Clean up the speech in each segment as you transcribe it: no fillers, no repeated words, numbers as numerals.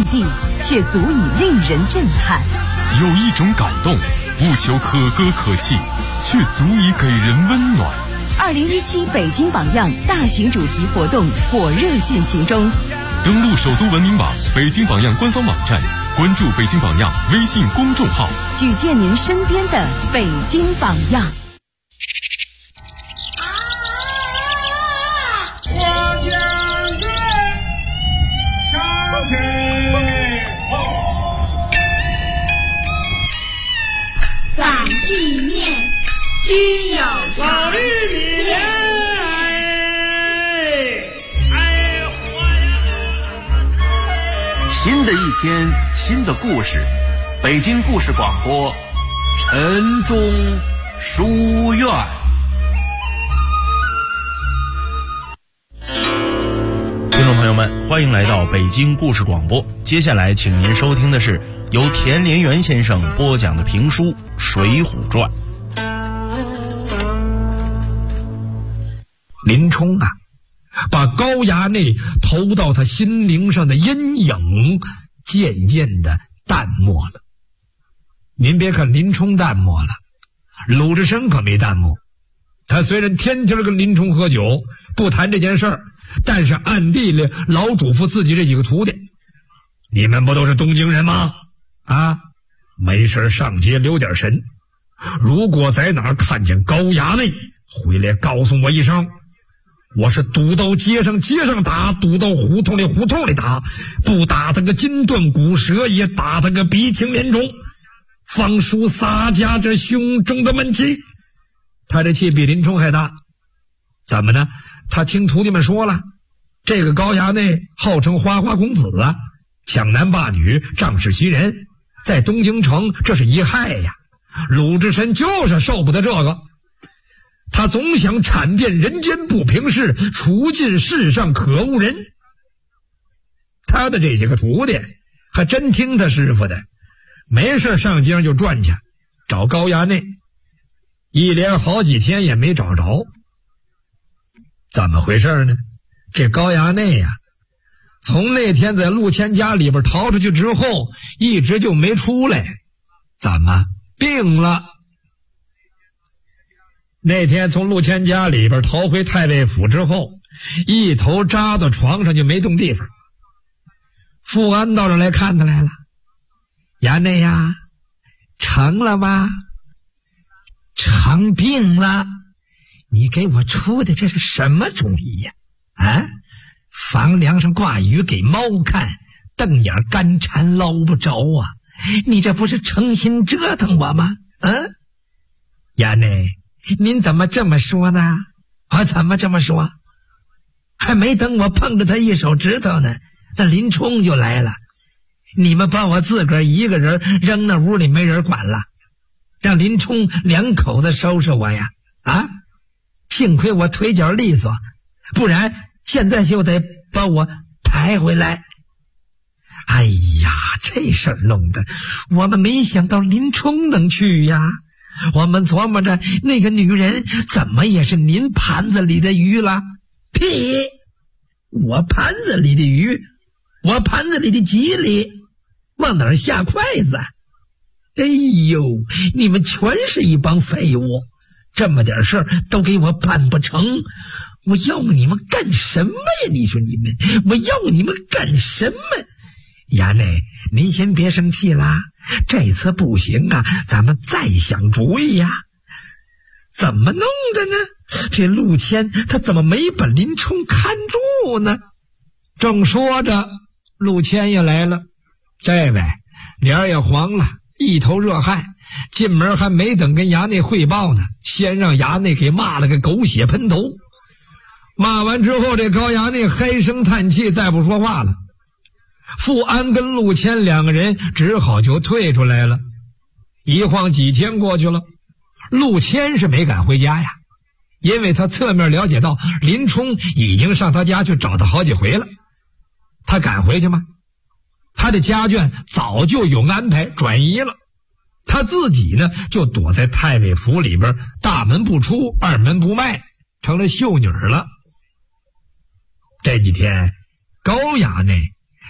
地，却足以令人震撼。 有一种感动，不求可歌可泣，却足以给人温暖。 2017北京榜样大型主题活动火热进行中， 登录首都文明网、北京榜样官方网站，关注北京榜样微信公众号， 举荐您身边的北京榜样。 反地面须有老玉米新的一天，新的故事，北京故事广播，晨钟书院。 听众朋友们，欢迎来到北京故事广播。接下来，请您收听的是由田连元先生播讲的评书《水浒传》。 林冲啊，把高衙内投到他心灵上的阴影渐渐的淡漠了。您别看林冲淡漠了，鲁智深可没淡漠。他虽然天天跟林冲喝酒，不谈这件事儿，但是暗地里老嘱咐自己这几个徒弟：你们不都是东京人吗？啊，没事上街留点神，如果在哪儿看见高衙内，回来告诉我一声。我是堵到街上打，堵到胡同里打，不打他个筋断骨折，也打他个鼻青脸肿，方恕洒家这胸中的闷气。他这气比林冲还大。怎么呢？他听徒弟们说了，这个高衙内号称花花公子啊，抢男霸女，仗势欺人，在东京城这是一害呀。鲁智深就是受不得这个，他总想铲遍人间不平事，除尽世上可恶人。他的这些个徒弟还真听他师傅的，没事上街上就转去找高衙内，一连好几天也没找着。怎么回事呢？这高衙内呀，从那天在陆谦家里边逃出去之后，一直就没出来。怎么病了？那天从陆谦家里边逃回太尉府之后，一头扎到床上就没动地方。富安到这来看他来了。衙内呀，成了吗？成病了。你给我出的这是什么主意呀？啊，房梁上挂鱼给猫看，瞪眼干馋捞不着啊！你这不是诚心折腾我吗？衙内，您怎么这么说呢？我怎么这么说？还没等我碰着他一手指头呢，那林冲就来了。你们把我自个儿一个人扔那屋里没人管了，让林冲两口子收拾我呀？啊，幸亏我腿脚利索，不然现在就得把我抬回来。哎呀，这事儿弄的我们没想到林冲能去呀。我们琢磨着那个女人怎么也是您盘子里的鱼了。屁！我盘子里的鱼，我盘子里的吉利，往哪儿下筷子？哎呦，你们全是一帮废物，这么点事儿都给我办不成，我要你们干什么呀？你说你们，我要你们干什么？衙内，您先别生气啦，这次不行啊，咱们再想主意呀。怎么弄的呢？这陆谦他怎么没把林冲看住呢？正说着，陆谦也来了。这位脸也黄了，一头热汗，进门还没等跟衙内汇报呢，先让衙内给骂了个狗血喷头。骂完之后，这高衙内唉声叹气，再不说话了。富安跟陆谦两个人只好就退出来了。一晃几天过去了，陆谦是没敢回家呀，因为他侧面了解到林冲已经上他家去找他好几回了。他敢回去吗？他的家眷早就有安排转移了，他自己呢就躲在太尉府里边，大门不出，二门不迈，成了秀女了。这几天高衙内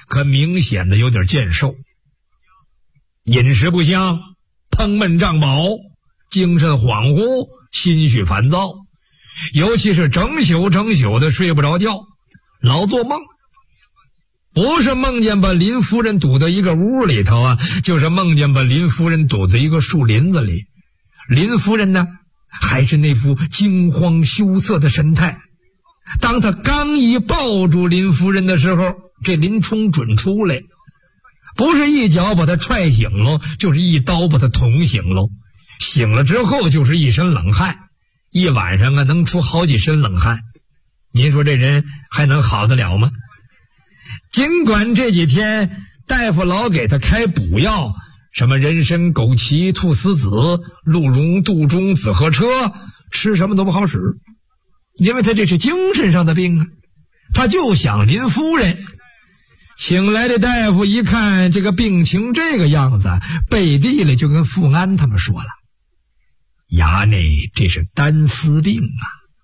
可明显的有点健瘦，饮食不香，烹闷胀饱，精神恍惚，心绪烦躁，尤其是整宿的睡不着觉，老做梦。不是梦见把林夫人堵在一个屋里头啊，就是梦见把林夫人堵在一个树林子里。林夫人呢，还是那副惊慌羞涩的神态。当他刚一抱住林夫人的时候，这林冲准出来，不是一脚把他踹醒了，就是一刀把他捅醒了。醒了之后就是一身冷汗，一晚上啊能出好几身冷汗。您说这人还能好得了吗？尽管这几天大夫老给他开补药，什么人参、枸杞、菟丝子、鹿茸、杜仲、紫河车，吃什么都不好使，因为他这是精神上的病啊。他就想林夫人。请来的大夫一看这个病情这个样子，背地里就跟富安他们说了，衙内这是单丝病啊。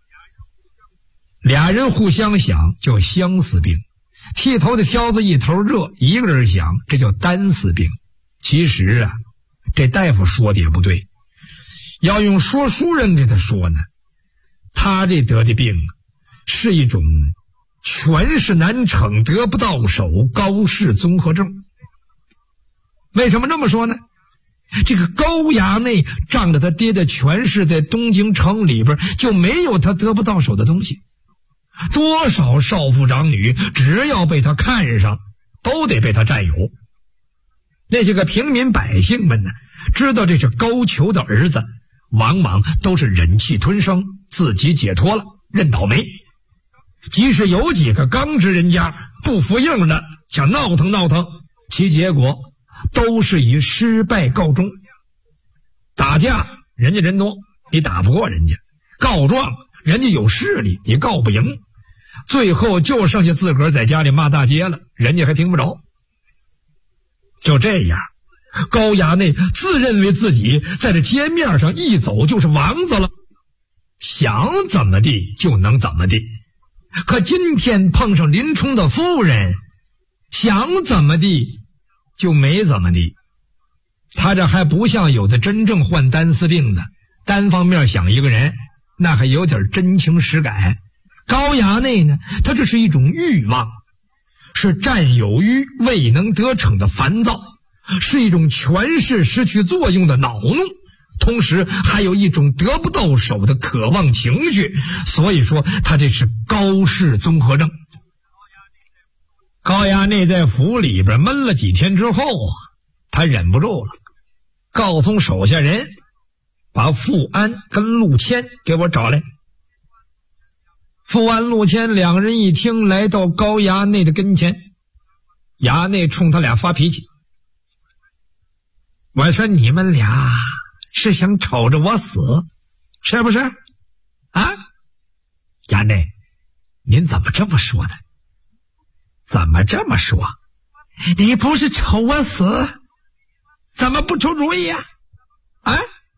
俩人互相想叫相思病，剃头的挑子一头热，一个人想这叫单丝病。其实啊，这大夫说的也不对，要用说书人给他说呢，他这得的病是一种权势难逞得不到手高氏综合症。为什么这么说呢？这个高衙内仗着他爹的权势，在东京城里边就没有他得不到手的东西。多少少妇长女只要被他看上，都得被他占有。那些个平民百姓们呢，知道这是高俅的儿子，往往都是忍气吞声，自己解脱了，认倒霉。即使有几个刚直人家不服硬的想闹腾，其结果都是以失败告终。打架人家人多，你打不过人家；告状人家有势力，你告不赢。最后就剩下自个儿在家里骂大街了，人家还听不着。就这样，高衙内自认为自己在这街面上一走就是王子了，想怎么地就能怎么地。可今天碰上林冲的夫人，想怎么地就没怎么地。他这还不像有的真正患单丝病的，单方面想一个人，那还有点真情实感。高衙内呢，他这是一种欲望，是占有欲未能得逞的烦躁，是一种权势失去作用的恼怒，同时还有一种得不到手的渴望情绪。所以说他这是高氏综合症。高衙内在府里边闷了几天之后啊，他忍不住了，告诉手下人把富安跟陆谦给我找来。富安、陆谦两人一听，来到高衙内的跟前。衙内冲他俩发脾气，我说你们俩是想瞅着我死，是不是啊？衙内，您怎么这么说呢？怎么这么说？你不是瞅我死，怎么不出主意呀？啊？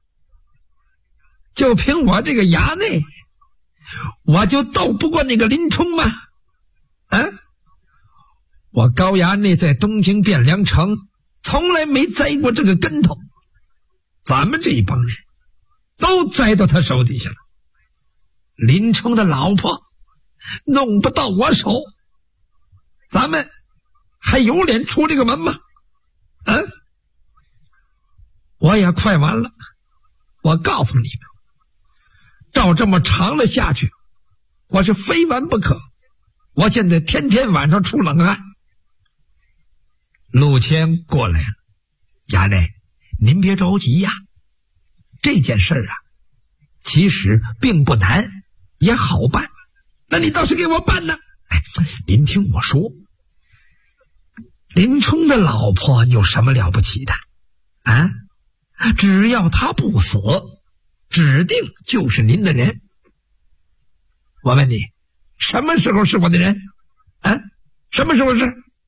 就凭我这个衙内，我就斗不过那个林冲吗？啊？我高衙内在东京汴梁城从来没栽过这个跟头，咱们这一帮人都栽到他手底下了。林冲的老婆弄不到我手，咱们还有脸出这个门吗？嗯，我也快完了。我告诉你们，照这么长了下去，我是非完不可。我现在天天晚上出冷汗。陆谦过来了，衙内，您别着急呀，这件事啊，其实并不难，也好办。那你倒是给我办呢？哎，您听我说，林冲的老婆有什么了不起的啊？只要他不死，指定就是您的人。我问你，什么时候是我的人啊？什么时候是？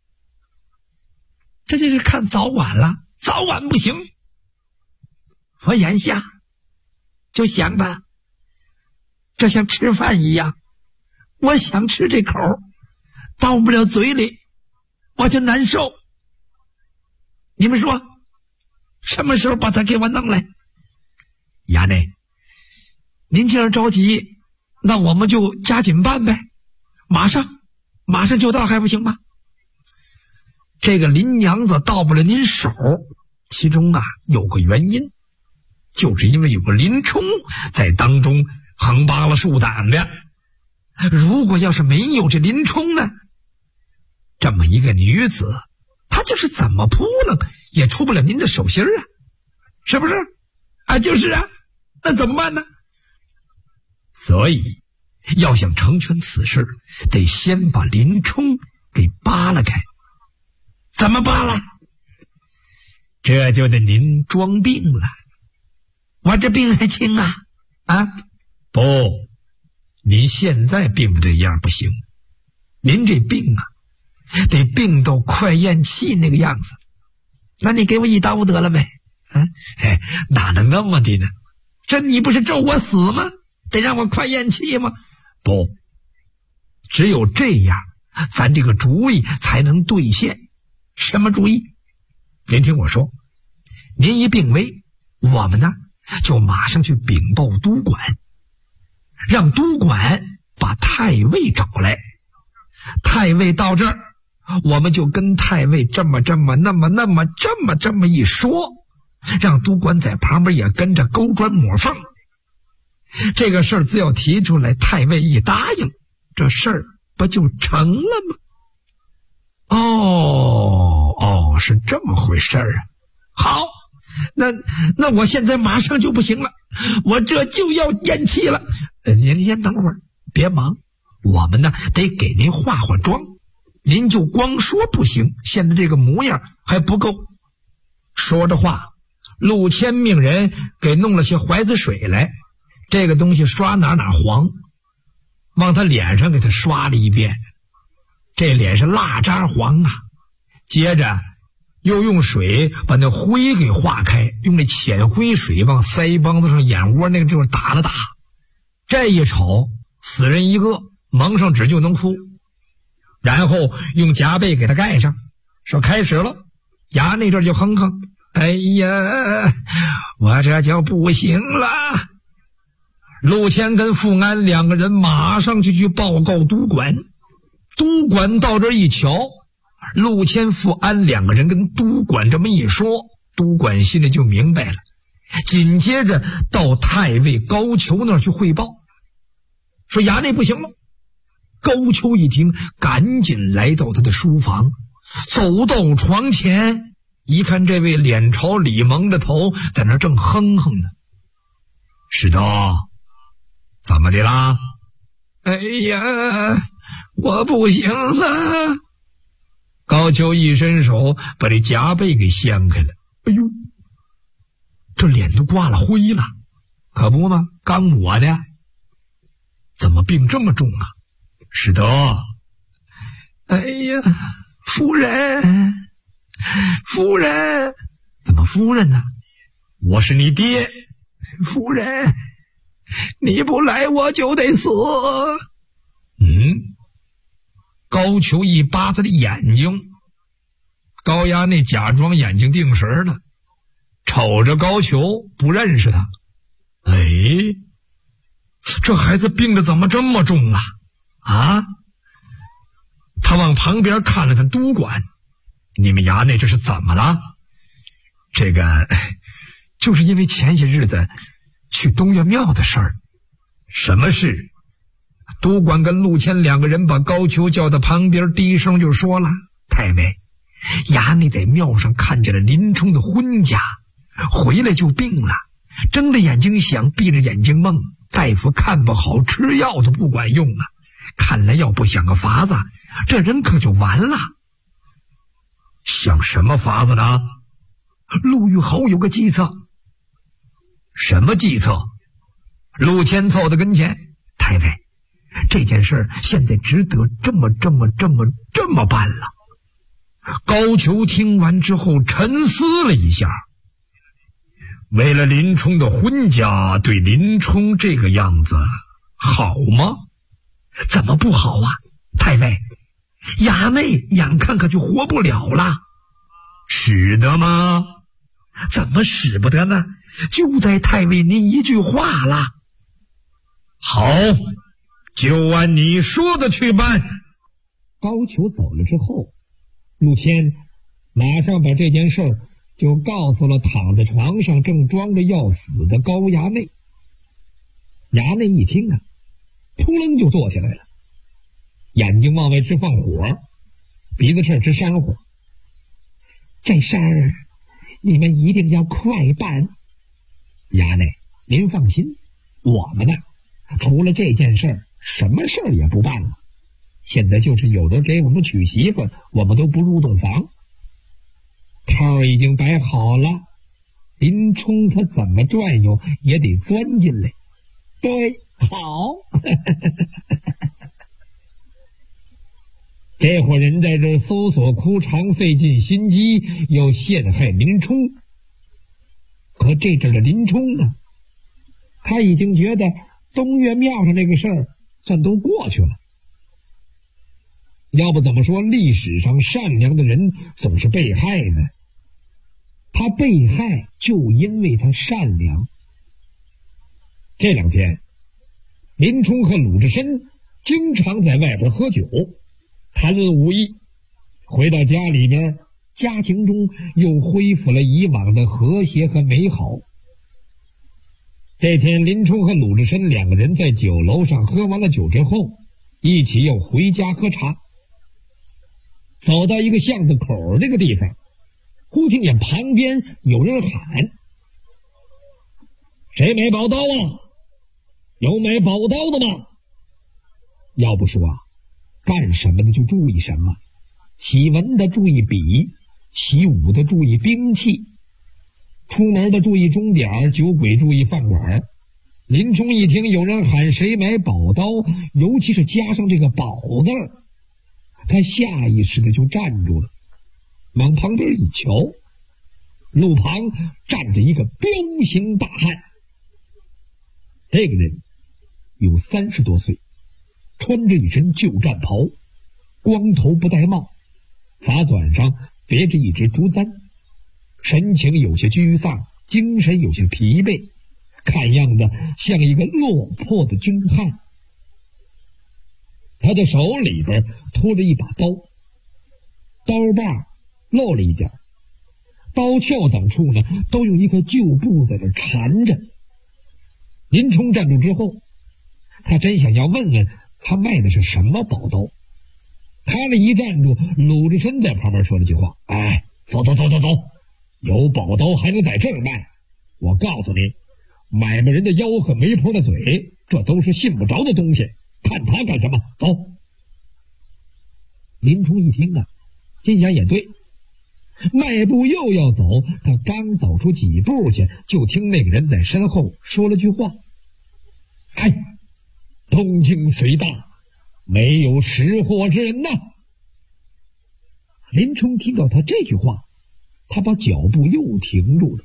这就是看早晚了，早晚不行。我眼下就想他，这像吃饭一样，我想吃这口，到不了嘴里， 我就难受。你们说什么时候把他给我弄来？衙内，您既然着急，那我们就加紧办呗，马上就到还不行吗？这个林娘子到不了您手，其中有个原因，就是因为有个林冲在当中横扒了竖胆的。如果要是没有这林冲呢，这么一个女子，她就是怎么扑棱也出不了您的手心啊，是不是？就是啊，那怎么办呢？所以要想成全此事，得先把林冲给扒拉开。怎么扒拉？这就得您装病了。我这病还轻啊？不，您现在病的这样不行，您这病得病到快咽气那个样子。那你给我一刀得了呗？哪能那么的呢？这你不是咒我死吗？得让我快咽气吗？不，只有这样，咱这个主意才能兑现。什么主意？您听我说，您一病危，我们呢就马上去禀报都管，让都管把太尉找来。太尉到这儿，我们就跟太尉这么一说，让都管在旁边也跟着勾砖抹缝。这个事儿只要提出来，太尉一答应，这事儿不就成了吗？是这么回事啊。好，那我现在马上就不行了，我这就要咽气了。您先等会儿，别忙，我们呢得给您化妆，您就光说不行，现在这个模样还不够。说着话，陆谦命人给弄了些怀子水来，这个东西刷哪黄，往他脸上给他刷了一遍，这脸是蜡渣黄啊。接着又用水把那灰给化开，用那浅灰水往腮帮子上眼窝那个地方打了打。这一瞅，死人一个，蒙上纸就能哭。然后用夹被给他盖上，说开始了。衙内这就哼哼，哎呀，我这就不行了。陆谦跟富安两个人马上就去报告都管。都管到这一瞧，陆谦、富安两个人跟都管这么一说，都管心里就明白了。紧接着到太尉高俅那儿去汇报，说衙内不行了。高俅一听，赶紧来到他的书房，走到床前，一看这位脸朝里蒙着头，在那正哼哼呢。是的，怎么的啦？哎呀，我不行了。高俅一伸手把这夹被给掀开了，哎呦，这脸都挂了灰了，可不吗？刚抹的。怎么病这么重啊？是的。哎呀，夫人，怎么夫人呢？我是你爹。夫人，你不来我就得死。高俅一扒他的眼睛，高衙内假装眼睛定神了，瞅着高俅不认识他。这孩子病得怎么这么重啊？他往旁边看了看都管，你们衙内这是怎么了？这个就是因为前些日子去东岳庙的事儿。什么事？都管跟陆谦两个人把高俅叫到旁边，低声就说了：太尉，衙内在庙上看见了林冲的婚家，回来就病了，睁着眼睛想，闭着眼睛梦，大夫看不好，吃药都不管用了，看来要不想个法子，这人可就完了。想什么法子呢？陆玉侯有个计策。什么计策？陆谦凑到跟前，太尉，这件事现在只得这么办了。高俅听完之后沉思了一下，为了林冲的婚家，对林冲这个样子好吗？怎么不好啊？太尉， 衙内眼看可就活不了了。使得吗？怎么使不得呢？就在太尉您一句话了。好，就按你说的去办。高俅走了之后，陆谦马上把这件事儿就告诉了躺在床上正装着要死的高衙内。衙内一听啊，扑棱就坐起来了，眼睛往外直放火，鼻子这直煽火。这事儿你们一定要快办。衙内您放心，我们呢除了这件事儿什么事儿也不办了。现在就是有人给我们娶媳妇，我们都不入洞房。套已经摆好了，林冲他怎么转悠也得钻进来。对，好。这伙人在这搜索枯肠，费尽心机，要陷害林冲。可这阵的林冲呢，他已经觉得东岳庙上这个事儿算都过去了。要不怎么说历史上善良的人总是被害呢？他被害就因为他善良。这两天林冲和鲁智深经常在外边喝酒谈论武艺，回到家里边，家庭中又恢复了以往的和谐和美好。这天林冲和鲁智深两个人在酒楼上喝完了酒之后，一起又回家喝茶。走到一个巷子口这个地方，忽听见旁边有人喊：谁买宝刀啊？有买宝刀的吗？要不说啊，干什么的就注意什么，习文的注意笔，习武的注意兵器，出门的注意钟点，酒鬼注意饭馆。林冲一听有人喊谁买宝刀，尤其是加上这个宝字儿，他下意识的就站住了，往旁边一瞧，路旁站着一个彪形大汉。这个人有30多岁，穿着一身旧战袍，光头不戴帽，发纂上别着一只竹簪，神情有些沮丧，精神有些疲惫，看样子像一个落魄的军汉。他的手里边拖着一把刀，刀把漏了一点，刀鞘等处呢都用一块旧布在这缠着。林冲站住之后，他真想要问问他卖的是什么宝刀。他这一站住，鲁智深在旁边说了句话：哎，走，有宝刀还能在这儿卖？我告诉你，买卖人的腰和媒婆的嘴，这都是信不着的东西，看他干什么？走。林冲一听啊，心想也对，迈步又要走，他刚走出几步去，就听那个人在身后说了句话：哎，东京虽大，没有识货之人呐。林冲听到他这句话，他把脚步又停住了。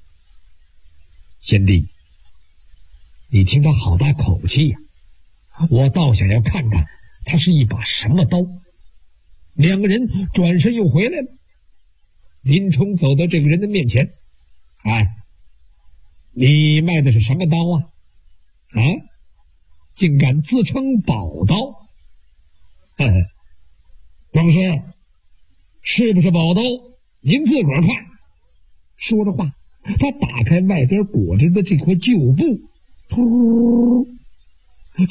贤弟，你听他好大口气呀，我倒想要看看他是一把什么刀。两个人转身又回来了。林冲走到这个人的面前：哎，你卖的是什么刀啊？啊，竟敢自称宝刀？呵呵，壮士，是不是宝刀？您自个儿看。说着话，他打开外边裹着的这块旧布，突